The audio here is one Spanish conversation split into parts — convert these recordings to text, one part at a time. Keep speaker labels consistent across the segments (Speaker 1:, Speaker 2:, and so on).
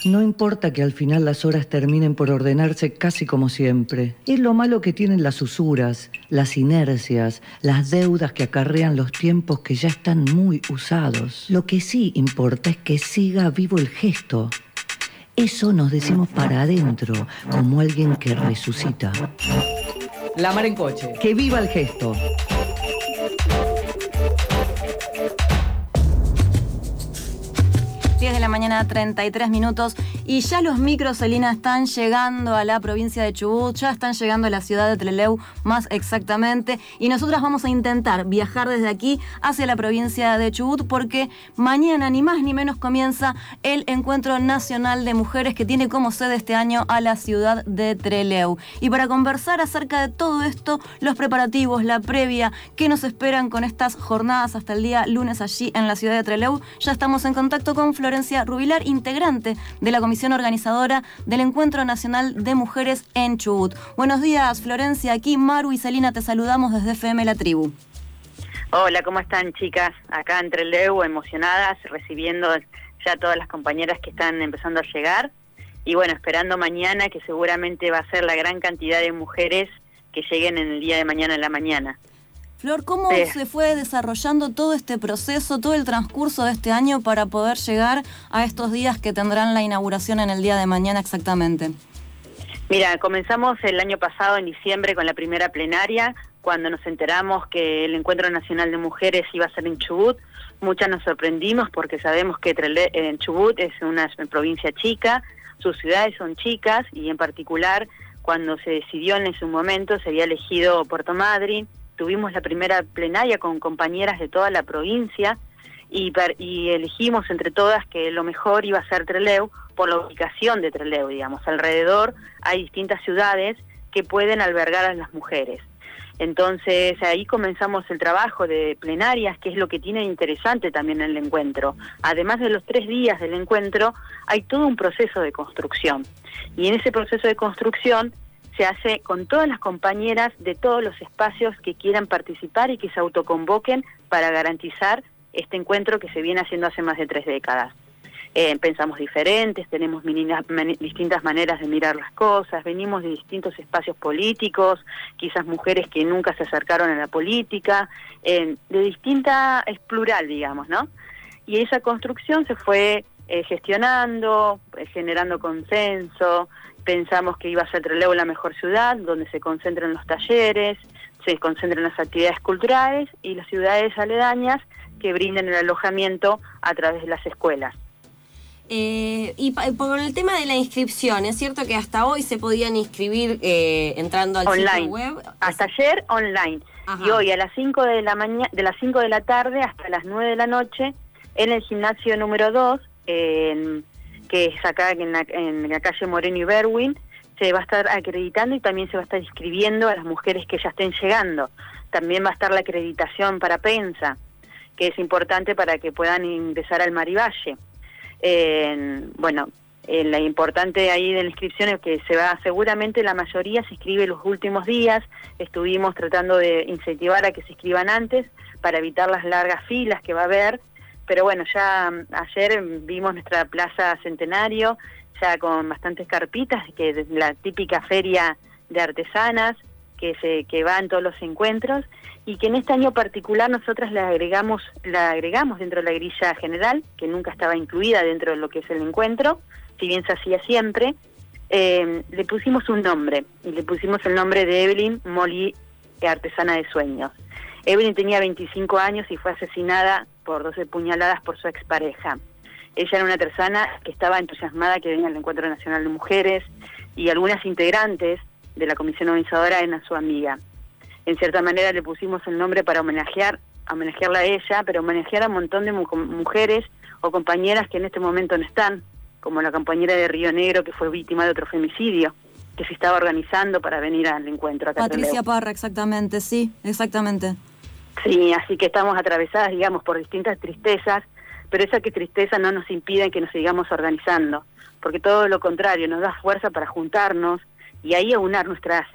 Speaker 1: No importa que al final las horas terminen por ordenarse casi como siempre. Es lo malo que tienen las usuras, las inercias, las deudas que acarrean los tiempos que ya están muy usados. Lo que sí importa es que siga vivo el gesto. Eso nos decimos para adentro, como alguien que resucita.
Speaker 2: La Mar en Coche.
Speaker 1: ¡Que viva el gesto!
Speaker 3: De la mañana, 33 minutos, y ya los micros, Celina, están llegando a la provincia de Chubut, ya están llegando a la ciudad de Trelew más exactamente, y nosotras vamos a intentar viajar desde aquí hacia la provincia de Chubut, porque mañana ni más ni menos comienza el Encuentro Nacional de Mujeres, que tiene como sede este año a la ciudad de Trelew. Y para conversar acerca de todo esto, los preparativos, la previa, qué nos esperan con estas jornadas hasta el día lunes allí en la ciudad de Trelew, ya estamos en contacto con Florencia Rubilar, integrante de la comisión organizadora del Encuentro Nacional de Mujeres en Chubut. Buenos días, Florencia. Aquí Maru y Celina te saludamos desde FM La Tribu.
Speaker 4: Hola, ¿cómo están, chicas? Acá en Trelew, emocionadas, recibiendo ya todas las compañeras que están empezando a llegar. Y bueno, esperando mañana, que seguramente va a ser la gran cantidad de mujeres que lleguen en el día de mañana en la mañana.
Speaker 3: Flor, ¿cómo se fue desarrollando todo este proceso, todo el transcurso de este año para poder llegar a estos días que tendrán la inauguración en el día de mañana exactamente?
Speaker 4: Mira, comenzamos el año pasado, en diciembre, con la primera plenaria, cuando nos enteramos que el Encuentro Nacional de Mujeres iba a ser en Chubut. Muchas nos sorprendimos porque sabemos que en Chubut es una provincia chica, sus ciudades son chicas, y en particular, cuando se decidió en ese momento, se había elegido Puerto Madryn. Tuvimos la primera plenaria con compañeras de toda la provincia y elegimos entre todas que lo mejor iba a ser Trelew por la ubicación de Trelew, digamos. Alrededor hay distintas ciudades que pueden albergar a las mujeres. Entonces ahí comenzamos el trabajo de plenarias, que es lo que tiene interesante también el encuentro. Además de los 3 días del encuentro, hay todo un proceso de construcción. Y en ese proceso de construcción se hace con todas las compañeras de todos los espacios que quieran participar y que se autoconvoquen para garantizar este encuentro que se viene haciendo hace más de 3 décadas. Pensamos diferentes, tenemos distintas maneras de mirar las cosas, venimos de distintos espacios políticos, quizás mujeres que nunca se acercaron a la política, es plural, digamos, ¿no? Y esa construcción se fue gestionando, generando consenso. Pensamos que iba a ser Trelew la mejor ciudad, donde se concentran los talleres, se concentran las actividades culturales y las ciudades aledañas que brinden el alojamiento a través de las escuelas.
Speaker 5: Y por el tema de la inscripción, ¿es cierto que hasta hoy se podían inscribir entrando al sitio web?
Speaker 4: Hasta ayer online. Ajá. Y hoy a las 5 de la mañana, de las 5 de la tarde hasta las 9 de la noche en el gimnasio número 2, que es acá en la calle Moreno y Berwin, se va a estar acreditando y también se va a estar inscribiendo a las mujeres que ya estén llegando. También va a estar la acreditación para Pensa, que es importante para que puedan ingresar al Marivalle. La importante ahí de la inscripción es que seguramente la mayoría se inscribe los últimos días. Estuvimos tratando de incentivar a que se inscriban antes para evitar las largas filas que va a haber. Pero bueno, ya ayer vimos nuestra Plaza Centenario, ya con bastantes carpitas, que es la típica feria de artesanas que va en todos los encuentros, y que en este año particular nosotras la agregamos dentro de la grilla general, que nunca estaba incluida dentro de lo que es el encuentro, si bien se hacía siempre. Le pusimos un nombre, y le pusimos el nombre de Evelyn Molí, artesana de sueños. Evelyn tenía 25 años y fue asesinada por 12 puñaladas por su expareja. Ella era una artesana que estaba entusiasmada que venía al Encuentro Nacional de Mujeres, y algunas integrantes de la comisión organizadora eran su amiga. En cierta manera le pusimos el nombre para homenajearla a ella, pero homenajear a un montón de mujeres o compañeras que en este momento no están, como la compañera de Río Negro, que fue víctima de otro femicidio, que se estaba organizando para venir al encuentro acá.
Speaker 3: Patricia Parra, exactamente, sí, exactamente.
Speaker 4: Sí, así que estamos atravesadas, digamos, por distintas tristezas, pero esa tristeza no nos impide que nos sigamos organizando, porque todo lo contrario, nos da fuerza para juntarnos y ahí aunar nuestras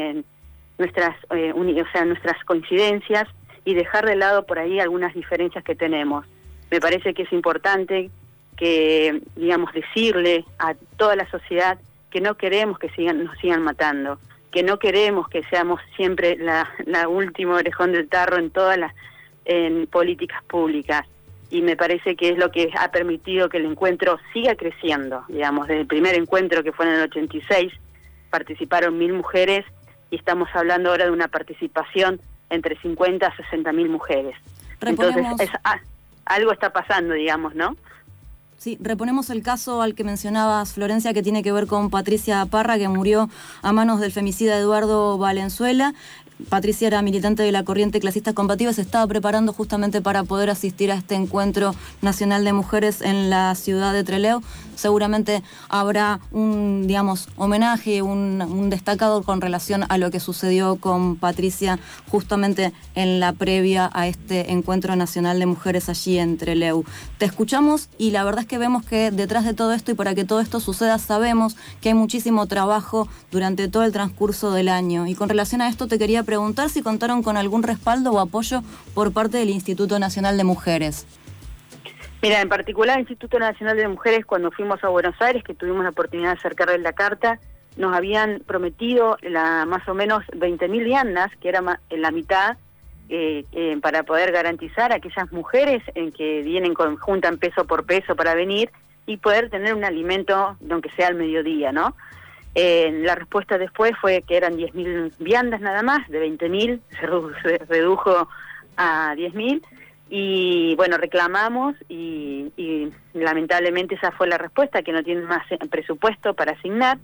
Speaker 4: coincidencias y dejar de lado por ahí algunas diferencias que tenemos. Me parece que es importante que, digamos, decirle a toda la sociedad que no queremos que nos sigan matando, que no queremos que seamos siempre la última orejón del tarro en todas las políticas públicas. Y me parece que es lo que ha permitido que el encuentro siga creciendo. Digamos, desde el primer encuentro, que fue en el 86, participaron 1.000 mujeres, y estamos hablando ahora de una participación entre 50 a 60.000 mujeres. Entonces, algo está pasando, digamos, ¿no?
Speaker 3: Sí, reponemos el caso al que mencionabas, Florencia, que tiene que ver con Patricia Parra, que murió a manos del femicida Eduardo Valenzuela. Patricia era militante de la corriente Clasistas Combativas, se estaba preparando justamente para poder asistir a este encuentro nacional de mujeres en la ciudad de Trelew. Seguramente habrá un, digamos, homenaje, un destacado con relación a lo que sucedió con Patricia justamente en la previa a este encuentro nacional de mujeres allí en Trelew. Te escuchamos y la verdad es que vemos que detrás de todo esto y para que todo esto suceda sabemos que hay muchísimo trabajo durante todo el transcurso del año. Y con relación a esto te quería preguntar si contaron con algún respaldo o apoyo por parte del Instituto Nacional de Mujeres.
Speaker 4: Mira, en particular el Instituto Nacional de Mujeres, cuando fuimos a Buenos Aires, que tuvimos la oportunidad de acercarles la carta, nos habían prometido más o menos 20.000 viandas, que era la mitad, para poder garantizar a aquellas mujeres en que vienen juntan peso por peso para venir y poder tener un alimento, aunque sea al mediodía, ¿no? La respuesta después fue que eran 10.000 viandas nada más, de 20.000 se redujo a 10.000, y bueno, reclamamos y lamentablemente esa fue la respuesta, que no tienen más presupuesto para asignar,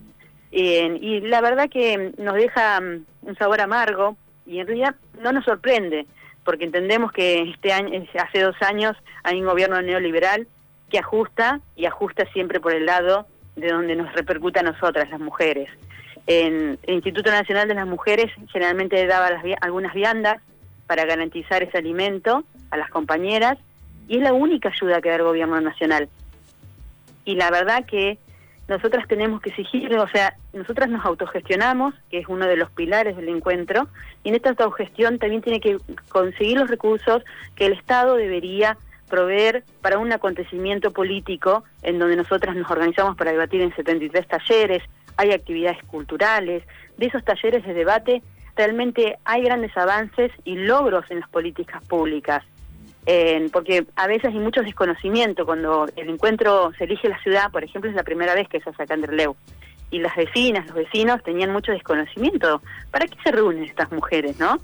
Speaker 4: y la verdad que nos deja un sabor amargo, y en realidad no nos sorprende, porque entendemos que este año, hace 2 años hay un gobierno neoliberal que ajusta, y ajusta siempre por el lado de donde nos repercute a nosotras, las mujeres. El Instituto Nacional de las Mujeres generalmente daba algunas viandas para garantizar ese alimento a las compañeras, y es la única ayuda que da el gobierno nacional. Y la verdad que nosotras tenemos que exigir, o sea, nosotras nos autogestionamos, que es uno de los pilares del encuentro, y en esta autogestión también tiene que conseguir los recursos que el Estado debería proveer para un acontecimiento político en donde nosotras nos organizamos para debatir en 73 talleres, hay actividades culturales. De esos talleres de debate realmente hay grandes avances y logros en las políticas públicas, porque a veces hay mucho desconocimiento. Cuando el encuentro se elige la ciudad, por ejemplo, es la primera vez que se hace acá en Trelew, y las vecinas, los vecinos tenían mucho desconocimiento. ¿Para qué se reúnen estas mujeres, no?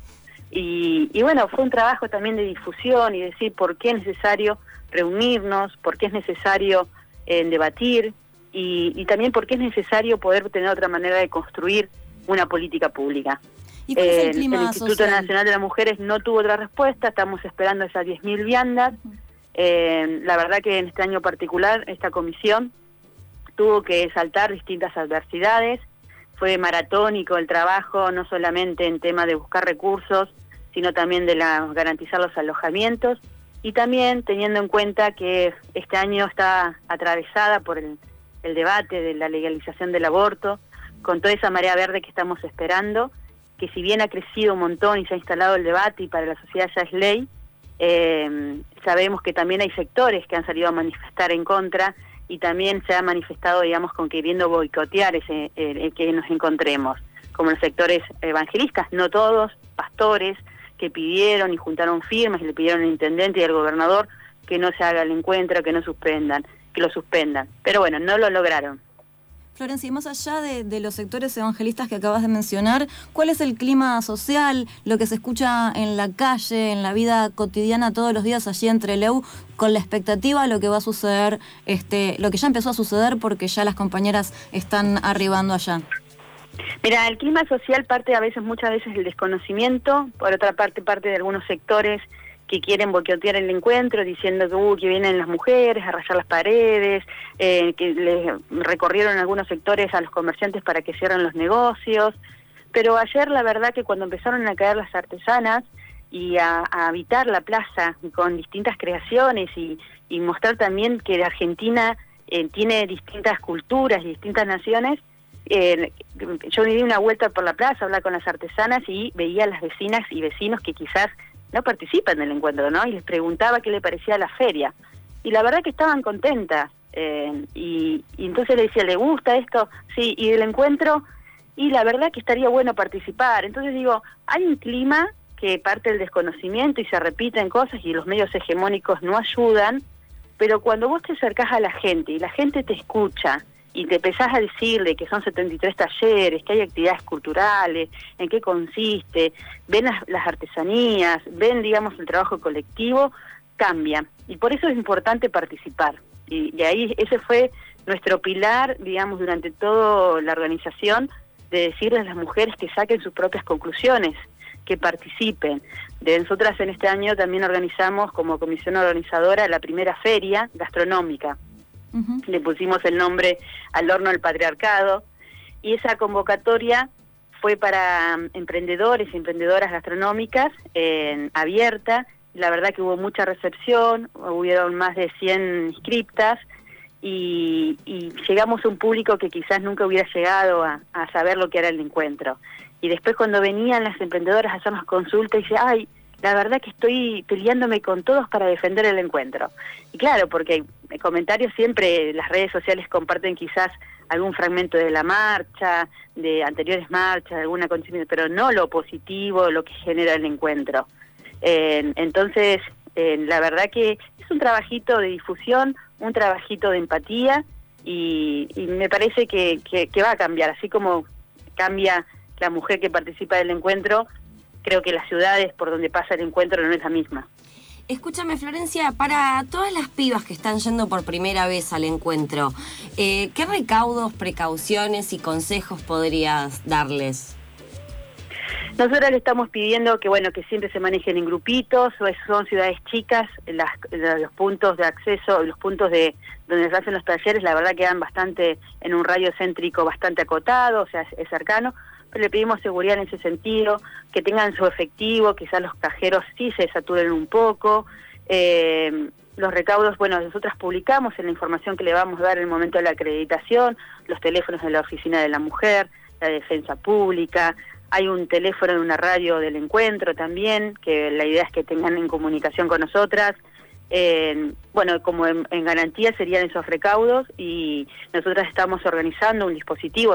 Speaker 4: Y bueno, fue un trabajo también de difusión y decir por qué es necesario reunirnos, por qué es necesario debatir, y también por qué es necesario poder tener otra manera de construir una política pública.
Speaker 3: ¿Y cuál es el clima
Speaker 4: el Instituto
Speaker 3: social?
Speaker 4: Nacional de las Mujeres no tuvo otra respuesta, estamos esperando esas 10.000 viandas. La verdad que en este año particular esta comisión tuvo que saltar distintas adversidades. Fue maratónico el trabajo, no solamente en tema de buscar recursos, sino también de garantizar los alojamientos, y también teniendo en cuenta que este año está atravesada por el debate de la legalización del aborto, con toda esa marea verde que estamos esperando, que si bien ha crecido un montón y se ha instalado el debate y para la sociedad ya es ley, sabemos que también hay sectores que han salido a manifestar en contra, y también se ha manifestado, digamos, con queriendo boicotear que nos encontremos, como los sectores evangelistas, no todos, pastores, que pidieron y juntaron firmas y le pidieron al intendente y al gobernador que no se haga el encuentro, que lo suspendan. Pero bueno, no lo lograron.
Speaker 3: Florencia, y más allá de los sectores evangelistas que acabas de mencionar, ¿cuál es el clima social, lo que se escucha en la calle, en la vida cotidiana todos los días allí en Trelew, con la expectativa de lo que va a suceder, lo que ya empezó a suceder porque ya las compañeras están arribando allá?
Speaker 4: Mira, el clima social muchas veces del desconocimiento, por otra parte de algunos sectores que quieren boicotear el encuentro diciendo que vienen las mujeres a rayar las paredes, que les recorrieron algunos sectores a los comerciantes para que cierren los negocios. Pero ayer la verdad que cuando empezaron a caer las artesanas y a habitar la plaza con distintas creaciones y mostrar también que Argentina tiene distintas culturas y distintas naciones, yo me di una vuelta por la plaza, hablaba con las artesanas y veía a las vecinas y vecinos que quizás no participan del encuentro, ¿no? Y les preguntaba qué le parecía la feria. Y la verdad que estaban contentas, y entonces le decía, ¿le gusta esto? Sí, y del encuentro, y la verdad que estaría bueno participar. Entonces digo, hay un clima que parte del desconocimiento y se repiten cosas y los medios hegemónicos no ayudan, pero cuando vos te acercás a la gente y la gente te escucha y te empezás a decirle que son 73 talleres, que hay actividades culturales, en qué consiste, ven las artesanías, ven, digamos, el trabajo colectivo, cambia. Y por eso es importante participar. Y ahí ese fue nuestro pilar, digamos, durante toda la organización, de decirles a las mujeres que saquen sus propias conclusiones, que participen. De nosotras en este año también organizamos como comisión organizadora la primera feria gastronómica. Uh-huh. Le pusimos el nombre Al Horno del Patriarcado, y esa convocatoria fue para emprendedores y emprendedoras gastronómicas, abierta. La verdad que hubo mucha recepción, hubieron más de 100 inscriptas, y llegamos a un público que quizás nunca hubiera llegado a saber lo que era el encuentro. Y después cuando venían las emprendedoras a hacernos consultas, dice, ay, la verdad que estoy peleándome con todos para defender el encuentro. Y claro, porque en comentarios siempre las redes sociales comparten quizás algún fragmento de la marcha, de anteriores marchas, algún acontecimiento, pero no lo positivo, lo que genera el encuentro. Entonces, la verdad que es un trabajito de difusión, un trabajito de empatía, y me parece que va a cambiar, así como cambia la mujer que participa del encuentro. Creo que las ciudades por donde pasa el encuentro no es la misma.
Speaker 5: Escúchame, Florencia, para todas las pibas que están yendo por primera vez al encuentro, ¿qué recaudos, precauciones y consejos podrías darles?
Speaker 4: Nosotros le estamos pidiendo que bueno, que siempre se manejen en grupitos, son ciudades chicas, los puntos de acceso, los puntos de donde se hacen los talleres, la verdad quedan bastante en un radio céntrico bastante acotado, o sea, es cercano, pero le pedimos seguridad en ese sentido, que tengan su efectivo, quizás los cajeros sí se saturen un poco. Los recaudos, bueno, nosotras publicamos en la información que le vamos a dar en el momento de la acreditación, los teléfonos de la Oficina de la Mujer, la Defensa Pública. Hay un teléfono de una radio del encuentro también, que la idea es que tengan en comunicación con nosotras. Bueno, como en garantía serían esos recaudos, y nosotras estamos organizamos un dispositivo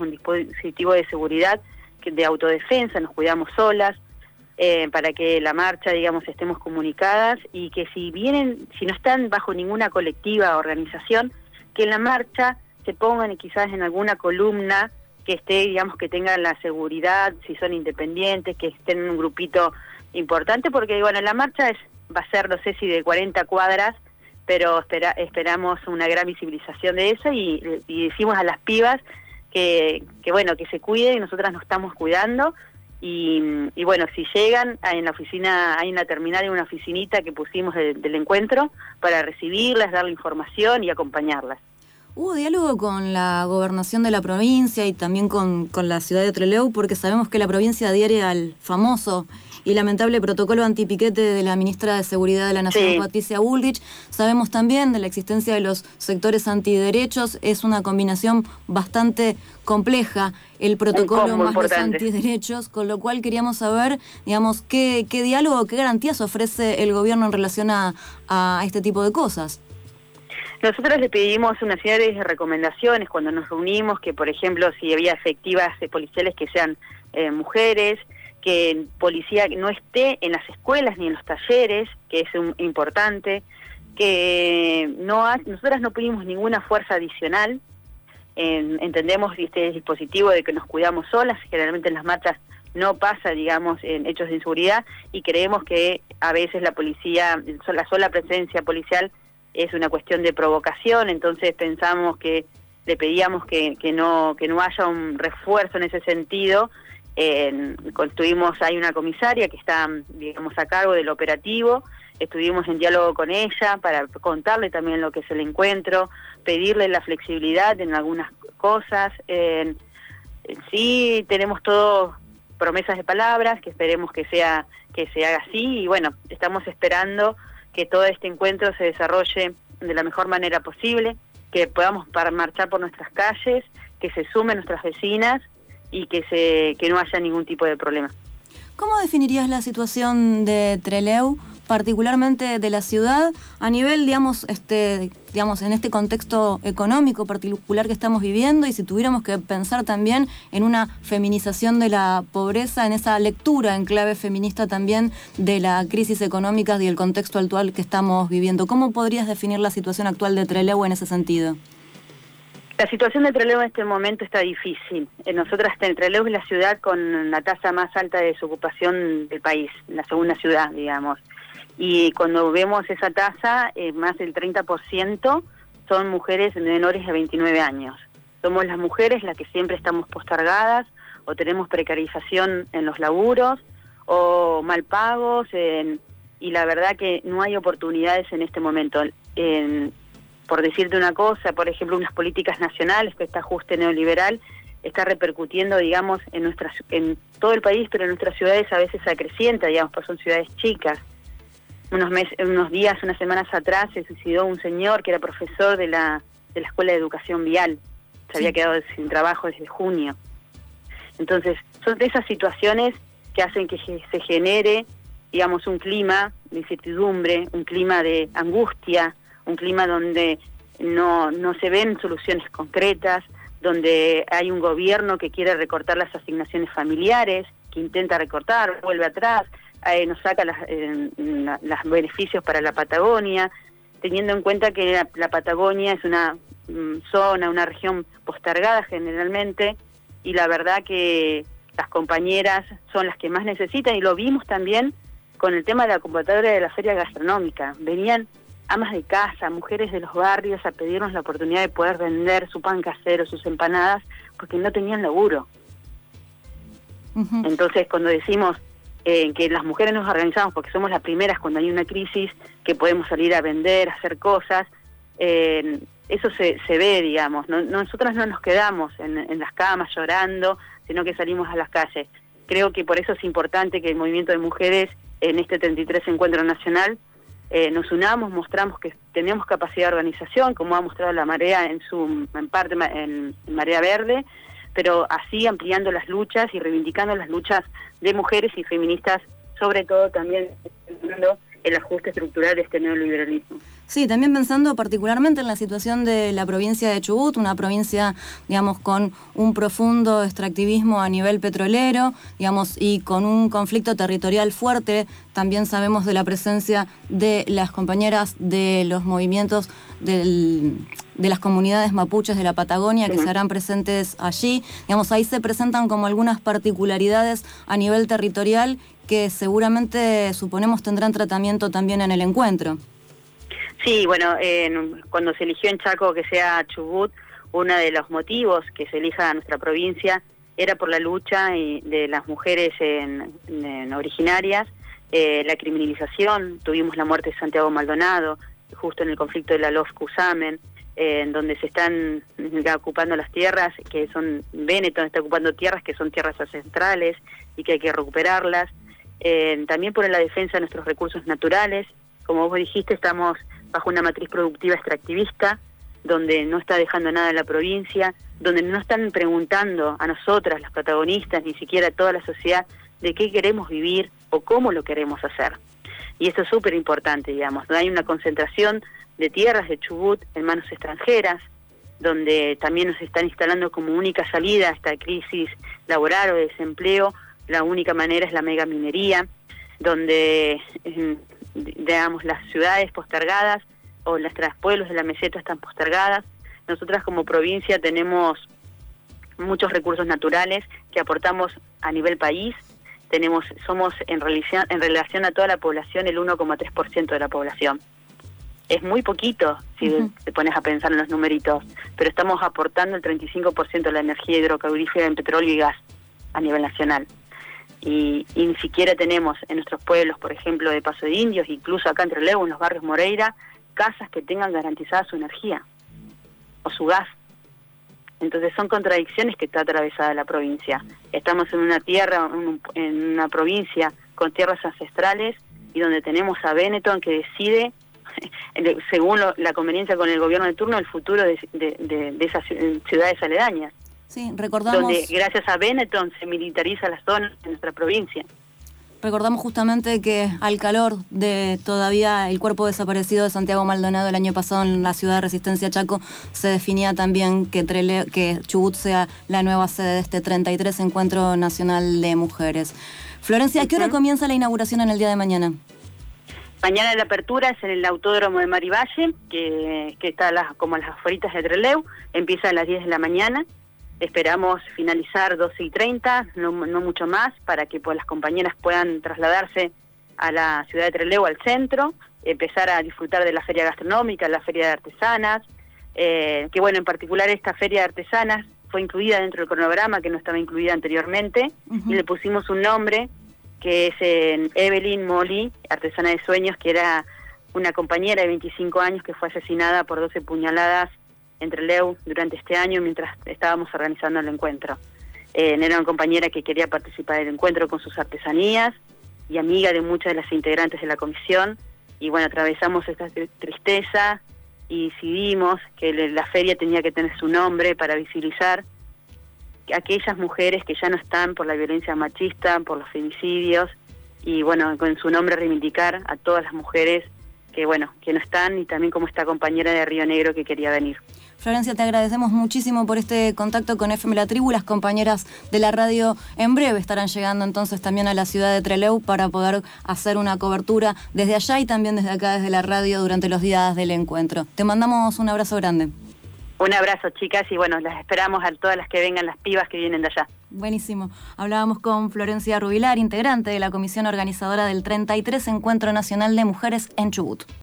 Speaker 4: de seguridad, de autodefensa, nos cuidamos solas, para que la marcha, digamos, estemos comunicadas, y que si no están bajo ninguna colectiva o organización, que en la marcha se pongan quizás en alguna columna que esté, digamos, que tengan la seguridad, si son independientes, que estén en un grupito importante, porque bueno, la marcha va a ser, no sé si de 40 cuadras, pero esperamos una gran visibilización de eso, y decimos a las pibas que bueno, que se cuiden, y nosotras nos estamos cuidando, y bueno, si llegan, en la oficina hay una terminal y una oficinita que pusimos del encuentro para recibirlas, darle información y acompañarlas.
Speaker 3: ¿Hubo diálogo con la gobernación de la provincia y también con la ciudad de Trelew? Porque sabemos que la provincia adhiere al famoso y lamentable protocolo antipiquete de la ministra de Seguridad de la Nación, sí, Patricia Bullrich. Sabemos también de la existencia de los sectores antiderechos. Es una combinación bastante compleja el protocolo más los antiderechos, con lo cual queríamos saber, digamos, qué diálogo, qué garantías ofrece el gobierno en relación a este tipo de cosas.
Speaker 4: Nosotros le pedimos una serie de recomendaciones cuando nos reunimos, que por ejemplo si había efectivas policiales que sean mujeres, que policía no esté en las escuelas ni en los talleres, que es importante, que nosotras no pedimos ninguna fuerza adicional. Entendemos este dispositivo de que nos cuidamos solas, generalmente en las marchas no pasa, digamos, en hechos de inseguridad, y creemos que a veces la sola presencia policial es una cuestión de provocación. Entonces pensamos que le pedíamos que no haya un refuerzo en ese sentido. Hay una comisaria que está, digamos, a cargo del operativo. Estuvimos en diálogo con ella para contarle también lo que es el encuentro, pedirle la flexibilidad en algunas cosas. Sí, tenemos todo promesas de palabras, que esperemos que se haga así, y bueno, estamos esperando que todo este encuentro se desarrolle de la mejor manera posible, que podamos marchar por nuestras calles, que se sumen nuestras vecinas, y que no haya ningún tipo de problema.
Speaker 3: ¿Cómo definirías la situación de Trelew, particularmente de la ciudad, a nivel, digamos, en este contexto económico particular que estamos viviendo, y si tuviéramos que pensar también en una feminización de la pobreza, en esa lectura en clave feminista también de la crisis económica y el contexto actual que estamos viviendo? ¿Cómo podrías definir la situación actual de Trelew en ese sentido?
Speaker 4: La situación de Trelew en este momento está difícil. Nosotras, Trelew es la ciudad con la tasa más alta de desocupación del país, la segunda ciudad, digamos. Y cuando vemos esa tasa, más del 30% son mujeres menores de 29 años. Somos las mujeres las que siempre estamos postergadas, o tenemos precarización en los laburos, o mal pagos, y la verdad que no hay oportunidades en este momento. Por decirte una cosa, por ejemplo, unas políticas nacionales, que este ajuste neoliberal está repercutiendo, digamos, en todo el país, pero en nuestras ciudades a veces se acrecienta, digamos, pues son ciudades chicas. Unas semanas atrás se suicidó un señor que era profesor de la Escuela de Educación Vial. Se había quedado sin trabajo desde junio. Entonces, son de esas situaciones que hacen que se genere, digamos, un clima de incertidumbre, un clima de angustia, un clima donde no se ven soluciones concretas, donde hay un gobierno que quiere recortar las asignaciones familiares, que intenta recortar, vuelve atrás, nos saca los beneficios para la Patagonia, teniendo en cuenta que la Patagonia es una zona, una región postergada generalmente, y la verdad que las compañeras son las que más necesitan, y lo vimos también con el tema de la convocatoria de la feria gastronómica. Venían amas de casa, mujeres de los barrios a pedirnos la oportunidad de poder vender su pan casero, sus empanadas, porque no tenían laburo. Uh-huh. Entonces, cuando decimos que las mujeres nos organizamos porque somos las primeras cuando hay una crisis, que podemos salir a vender, a hacer cosas, eso se ve, digamos. Nosotras no nos quedamos en las camas llorando, sino que salimos a las calles. Creo que por eso es importante que el movimiento de mujeres en este 33 Encuentro Nacional nos unamos, mostramos que tenemos capacidad de organización, como ha mostrado la Marea en parte en Marea Verde, pero así ampliando las luchas y reivindicando las luchas de mujeres y feministas, sobre todo también el ajuste estructural de este neoliberalismo.
Speaker 3: Sí, también pensando particularmente en la situación de la provincia de Chubut, una provincia, digamos, con un profundo extractivismo a nivel petrolero, digamos, y con un conflicto territorial fuerte. También sabemos de la presencia de las compañeras de los movimientos de las comunidades mapuches de la Patagonia que se harán presentes allí. Digamos, ahí se presentan como algunas particularidades a nivel territorial que seguramente, suponemos, tendrán tratamiento también en el encuentro.
Speaker 4: Sí, bueno, cuando se eligió en Chaco que sea Chubut, uno de los motivos que se elija a nuestra provincia era por la lucha de las mujeres originarias, la criminalización. Tuvimos la muerte de Santiago Maldonado, justo en el conflicto de la LOF Cusamen, en donde se están ocupando las tierras, que son Benetton está ocupando tierras que son tierras ancestrales y que hay que recuperarlas. También por la defensa de nuestros recursos naturales. Como vos dijiste, estamos bajo una matriz productiva extractivista, donde no está dejando nada en la provincia, donde no están preguntando a nosotras, las protagonistas, ni siquiera a toda la sociedad, de qué queremos vivir o cómo lo queremos hacer. Y esto es súper importante, digamos. Hay una concentración de tierras de Chubut en manos extranjeras, donde también nos están instalando como única salida a esta crisis laboral o de desempleo. La única manera es la megaminería, donde digamos, las ciudades postergadas o los pueblos de la meseta están postergadas. Nosotras como provincia tenemos muchos recursos naturales que aportamos a nivel país. Somos en relación a toda la población el 1,3% de la población. Es muy poquito si te pones a pensar en los numeritos, pero estamos aportando el 35% de la energía hidrocarburífera en petróleo y gas a nivel nacional. Y ni siquiera tenemos en nuestros pueblos, por ejemplo, de Paso de Indios, incluso acá en Trelew, en los barrios Moreira, casas que tengan garantizada su energía o su gas. Entonces son contradicciones que está atravesada la provincia. Estamos en una tierra, en una provincia con tierras ancestrales y donde tenemos a Benetton que decide, según la conveniencia con el gobierno de turno, el futuro de esas ciudades aledañas.
Speaker 3: Sí, recordamos...
Speaker 4: Donde gracias a Benetton se militariza las zonas de nuestra provincia.
Speaker 3: Recordamos justamente que al calor de todavía el cuerpo desaparecido de Santiago Maldonado el año pasado en la ciudad de Resistencia Chaco, se definía también que Chubut sea la nueva sede de este 33 Encuentro Nacional de Mujeres. Florencia, ¿a qué hora comienza la inauguración en el día de mañana?
Speaker 4: Mañana la apertura es en el Autódromo de Mar y Valle, que está como a las afueritas de Trelew, empieza a las 10 de la mañana. Esperamos finalizar 12:30, no mucho más, para que pues, las compañeras puedan trasladarse a la ciudad de Trelew, al centro, empezar a disfrutar de la feria gastronómica, la feria de artesanas, que bueno, en particular esta feria de artesanas fue incluida dentro del cronograma, que no estaba incluida anteriormente, y le pusimos un nombre, que es Evelyn Molly, artesana de sueños, que era una compañera de 25 años que fue asesinada por 12 puñaladas en Trelew durante este año mientras estábamos organizando el encuentro. Era una compañera que quería participar del encuentro con sus artesanías y amiga de muchas de las integrantes de la comisión, y bueno, atravesamos esta tristeza y decidimos que la feria tenía que tener su nombre para visibilizar a aquellas mujeres que ya no están por la violencia machista, por los femicidios, y bueno, con su nombre reivindicar a todas las mujeres que bueno, que no están, y también como esta compañera de Río Negro que quería venir.
Speaker 3: Florencia, te agradecemos muchísimo por este contacto con FM La Tribu. Las compañeras de la radio en breve estarán llegando entonces también a la ciudad de Trelew para poder hacer una cobertura desde allá y también desde acá, desde la radio, durante los días del encuentro. Te mandamos un abrazo grande.
Speaker 4: Un abrazo, chicas, y bueno, las esperamos a todas las que vengan, las pibas que vienen de allá.
Speaker 3: Buenísimo. Hablábamos con Florencia Rubilar, integrante de la comisión organizadora del 33 Encuentro Nacional de Mujeres en Chubut.